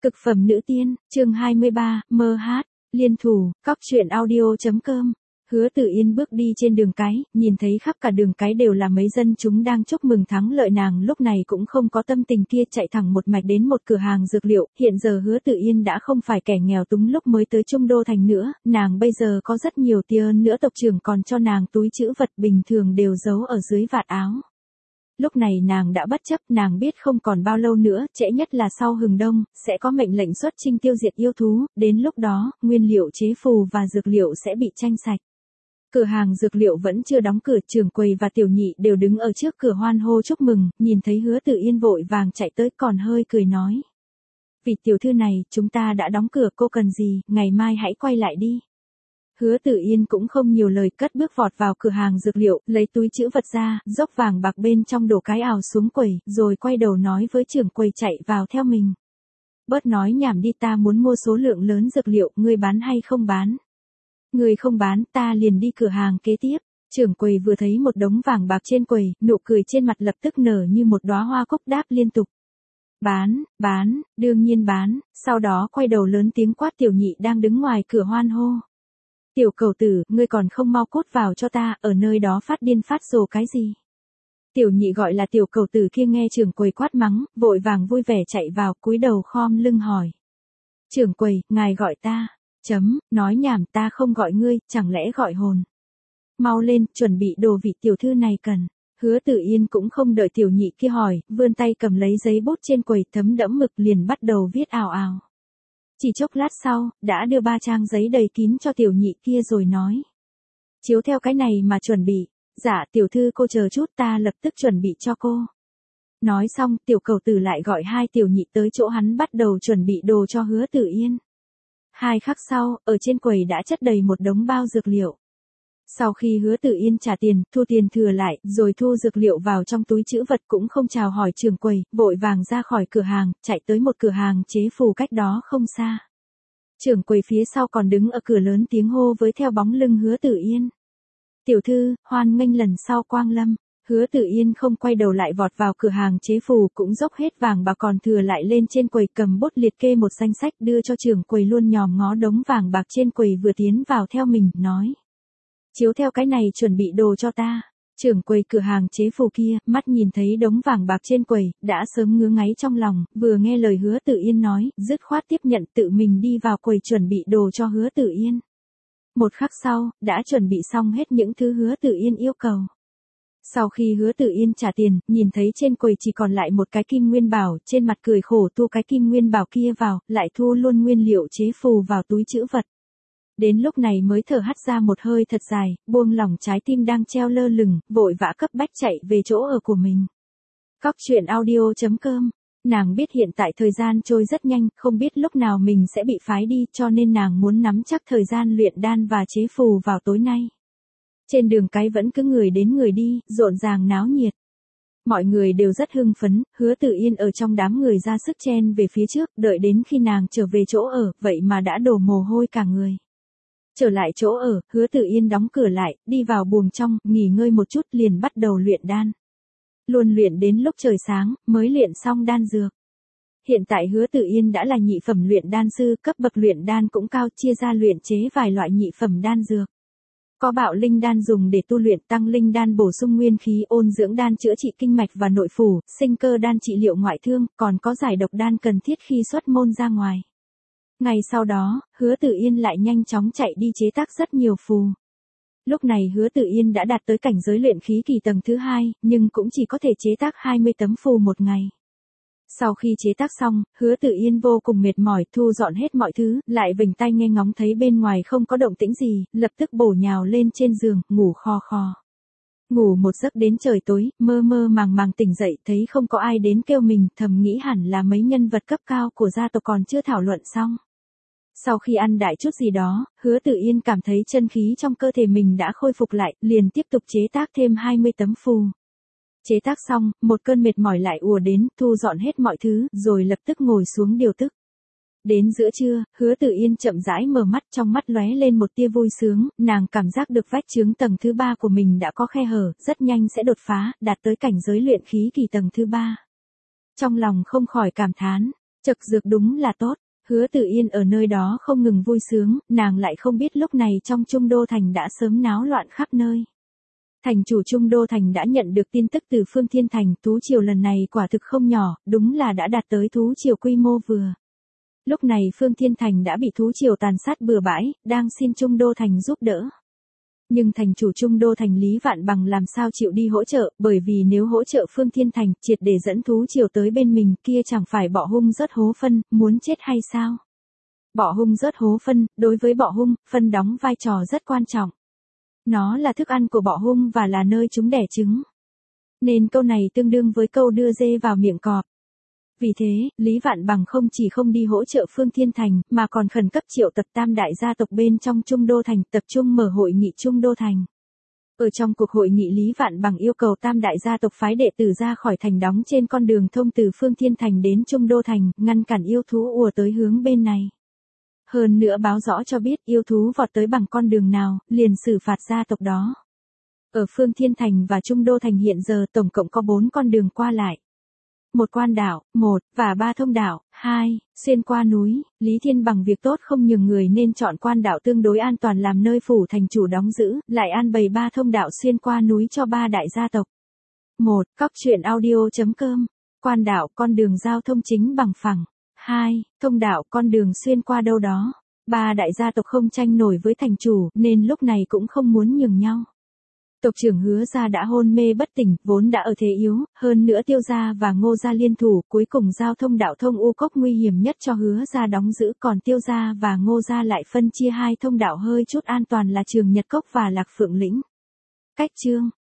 Cực phẩm nữ tiên, chương 23, mơ hát, liên thủ, cóc truyện audio.com. Hứa Tử Yên bước đi trên đường cái, nhìn thấy khắp cả đường cái đều là mấy dân chúng đang chúc mừng thắng lợi, nàng lúc này cũng không có tâm tình kia, chạy thẳng một mạch đến một cửa hàng dược liệu. Hiện giờ Hứa Tử Yên đã không phải kẻ nghèo túng lúc mới tới Trung Đô thành nữa, nàng bây giờ có rất nhiều tiền nữa, tộc trưởng còn cho nàng túi trữ vật bình thường đều giấu ở dưới vạt áo. Lúc này nàng đã bất chấp, nàng biết không còn bao lâu nữa, trễ nhất là sau hừng đông, sẽ có mệnh lệnh xuất chinh tiêu diệt yêu thú, đến lúc đó, nguyên liệu chế phù và dược liệu sẽ bị tranh sạch. Cửa hàng dược liệu vẫn chưa đóng cửa, trưởng quầy và tiểu nhị đều đứng ở trước cửa hoan hô chúc mừng, nhìn thấy Hứa Tử Yên vội vàng chạy tới, còn hơi cười nói. Vị tiểu thư này, chúng ta đã đóng cửa, cô cần gì, ngày mai hãy quay lại đi. Hứa Tử Yên cũng không nhiều lời, cất bước vọt vào cửa hàng dược liệu, lấy túi trữ vật ra, dốc vàng bạc bên trong đổ cái ào xuống quầy, rồi quay đầu nói với trưởng quầy chạy vào theo mình. Bớt nói nhảm đi, ta muốn mua số lượng lớn dược liệu, ngươi bán hay không bán? Ngươi không bán, ta liền đi cửa hàng kế tiếp. Trưởng quầy vừa thấy một đống vàng bạc trên quầy, nụ cười trên mặt lập tức nở như một đóa hoa cúc, đáp liên tục. Bán, đương nhiên bán, sau đó quay đầu lớn tiếng quát tiểu nhị đang đứng ngoài cửa hoan hô. Tiểu cẩu tử, ngươi còn không mau cút vào cho ta, ở nơi đó phát điên phát rồ cái gì? Tiểu nhị gọi là tiểu cẩu tử kia nghe trưởng quầy quát mắng, vội vàng vui vẻ chạy vào, cúi đầu khom lưng hỏi. Trưởng quầy, ngài gọi ta. Nói nhảm, ta không gọi ngươi, chẳng lẽ gọi hồn. Mau lên, chuẩn bị đồ vị tiểu thư này cần. Hứa Tử Yên cũng không đợi tiểu nhị kia hỏi, vươn tay cầm lấy giấy bút trên quầy thấm đẫm mực liền bắt đầu viết ào ào. Chỉ chốc lát sau, đã đưa 3 trang giấy đầy kín cho tiểu nhị kia rồi nói. Chiếu theo cái này mà chuẩn bị. Dạ tiểu thư cô chờ chút, ta lập tức chuẩn bị cho cô. Nói xong, tiểu cẩu tử lại gọi 2 tiểu nhị tới chỗ hắn bắt đầu chuẩn bị đồ cho Hứa Tử Yên. 2 khắc sau, ở trên quầy đã chất đầy một đống bao dược liệu. Sau khi Hứa Tử Yên trả tiền, thu tiền thừa lại, rồi thu dược liệu vào trong túi trữ vật, cũng không chào hỏi trưởng quầy, vội vàng ra khỏi cửa hàng, chạy tới một cửa hàng chế phù cách đó không xa. Trưởng quầy phía sau còn đứng ở cửa lớn tiếng hô với theo bóng lưng Hứa Tử Yên. Tiểu thư, hoan nghênh lần sau quang lâm. Hứa Tử Yên không quay đầu lại vọt vào cửa hàng chế phù, cũng dốc hết vàng bạc còn thừa lại lên trên quầy, cầm bút liệt kê một danh sách đưa cho trưởng quầy, luôn nhòm ngó đống vàng bạc trên quầy vừa tiến vào theo mình, nói. Chiếu theo cái này chuẩn bị đồ cho ta. Trưởng quầy cửa hàng chế phù kia, mắt nhìn thấy đống vàng bạc trên quầy, đã sớm ngứa ngáy trong lòng, vừa nghe lời Hứa Tử Yên nói, dứt khoát tiếp nhận, tự mình đi vào quầy chuẩn bị đồ cho Hứa Tử Yên. Một khắc sau, đã chuẩn bị xong hết những thứ Hứa Tử Yên yêu cầu. Sau khi Hứa Tử Yên trả tiền, nhìn thấy trên quầy chỉ còn lại một cái kim nguyên bảo, trên mặt cười khổ thu cái kim nguyên bảo kia vào, lại thu luôn nguyên liệu chế phù vào túi trữ vật. Đến lúc này mới thở hắt ra một hơi thật dài, buông lỏng trái tim đang treo lơ lửng, vội vã cấp bách chạy về chỗ ở của mình. Cóc truyện audio.com. Nàng biết hiện tại thời gian trôi rất nhanh, không biết lúc nào mình sẽ bị phái đi, cho nên nàng muốn nắm chắc thời gian luyện đan và chế phù vào tối nay. Trên đường cái vẫn cứ người đến người đi, rộn ràng náo nhiệt. Mọi người đều rất hưng phấn, Hứa Tử Yên ở trong đám người ra sức chen về phía trước, đợi đến khi nàng trở về chỗ ở, vậy mà đã đổ mồ hôi cả người. Trở lại chỗ ở, Hứa Tử Yên đóng cửa lại, đi vào buồng trong, nghỉ ngơi một chút liền bắt đầu luyện đan. Luôn luyện đến lúc trời sáng, mới luyện xong đan dược. Hiện tại Hứa Tử Yên đã là nhị phẩm luyện đan sư, cấp bậc luyện đan cũng cao, chia ra luyện chế vài loại nhị phẩm đan dược. Có bạo linh đan dùng để tu luyện, tăng linh đan bổ sung nguyên khí, ôn dưỡng đan chữa trị kinh mạch và nội phủ, sinh cơ đan trị liệu ngoại thương, còn có giải độc đan cần thiết khi xuất môn ra ngoài. Ngày sau đó, Hứa Tử Yên lại nhanh chóng chạy đi chế tác rất nhiều phù. Lúc này Hứa Tử Yên đã đạt tới cảnh giới luyện khí kỳ tầng thứ 2, nhưng cũng chỉ có thể chế tác 20 tấm phù một ngày. Sau khi chế tác xong, Hứa Tử Yên vô cùng mệt mỏi, thu dọn hết mọi thứ, lại vểnh tai nghe ngóng thấy bên ngoài không có động tĩnh gì, lập tức bổ nhào lên trên giường, ngủ khò khò. Ngủ một giấc đến trời tối, mơ mơ màng màng tỉnh dậy, thấy không có ai đến kêu mình, thầm nghĩ hẳn là mấy nhân vật cấp cao của gia tộc còn chưa thảo luận xong. Sau khi ăn đại chút gì đó, Hứa Tử Yên cảm thấy chân khí trong cơ thể mình đã khôi phục lại, liền tiếp tục chế tác thêm 20 tấm phù. Chế tác xong, một cơn mệt mỏi lại ùa đến, thu dọn hết mọi thứ, rồi lập tức ngồi xuống điều tức. Đến giữa trưa, Hứa Tử Yên chậm rãi mở mắt, trong mắt lóe lên một tia vui sướng, nàng cảm giác được vách chướng tầng thứ 3 của mình đã có khe hở, rất nhanh sẽ đột phá, đạt tới cảnh giới luyện khí kỳ tầng thứ 3. Trong lòng không khỏi cảm thán, Chực dược đúng là tốt. Hứa Tử Yên ở nơi đó không ngừng vui sướng, nàng lại không biết lúc này trong Trung Đô Thành đã sớm náo loạn khắp nơi. Thành chủ Trung Đô Thành đã nhận được tin tức từ Phương Thiên Thành, thú triều lần này quả thực không nhỏ, đúng là đã đạt tới thú triều quy mô vừa. Lúc này Phương Thiên Thành đã bị thú triều tàn sát bừa bãi, đang xin Trung Đô Thành giúp đỡ. Nhưng thành chủ Trung Đô Thành Lý Vạn Bằng làm sao chịu đi hỗ trợ, bởi vì nếu hỗ trợ Phương Thiên Thành triệt để dẫn thú triều tới bên mình kia chẳng phải bọ hung rớt hố phân, muốn chết hay sao? Bọ hung rớt hố phân, đối với bọ hung, phân đóng vai trò rất quan trọng. Nó là thức ăn của bọ hung và là nơi chúng đẻ trứng. Nên câu này tương đương với câu đưa dê vào miệng cọp. Vì thế, Lý Vạn Bằng không chỉ không đi hỗ trợ Phương Thiên Thành, mà còn khẩn cấp triệu tập tam đại gia tộc bên trong Trung Đô Thành tập trung mở hội nghị Trung Đô Thành. Ở trong cuộc hội nghị Lý Vạn Bằng yêu cầu tam đại gia tộc phái đệ tử ra khỏi thành đóng trên con đường thông từ Phương Thiên Thành đến Trung Đô Thành, ngăn cản yêu thú ùa tới hướng bên này. Hơn nữa báo rõ cho biết yêu thú vọt tới bằng con đường nào, liền xử phạt gia tộc đó. Ở Phương Thiên Thành và Trung Đô Thành hiện giờ tổng cộng có 4 con đường qua lại. 1 quan đảo, 1, và 3 thông đảo, 2, xuyên qua núi. Lý Thiên bằng việc tốt không nhường người nên chọn quan đảo tương đối an toàn làm nơi phủ thành chủ đóng giữ, lại an bày 3 thông đạo xuyên qua núi cho 3 đại gia tộc. 1. Cóc truyện audio.com. Quan đảo, con đường giao thông chính bằng phẳng. 2. Thông đạo, con đường xuyên qua đâu đó. 3 đại gia tộc không tranh nổi với thành chủ, nên lúc này cũng không muốn nhường nhau. Tộc trưởng Hứa gia đã hôn mê bất tỉnh, vốn đã ở thế yếu, hơn nữa Tiêu gia và Ngô gia liên thủ, cuối cùng giao thông đạo thông u cốc nguy hiểm nhất cho Hứa gia đóng giữ, còn Tiêu gia và Ngô gia lại phân chia 2 thông đạo hơi chút an toàn là Trường Nhật Cốc và Lạc Phượng Lĩnh. Cách chương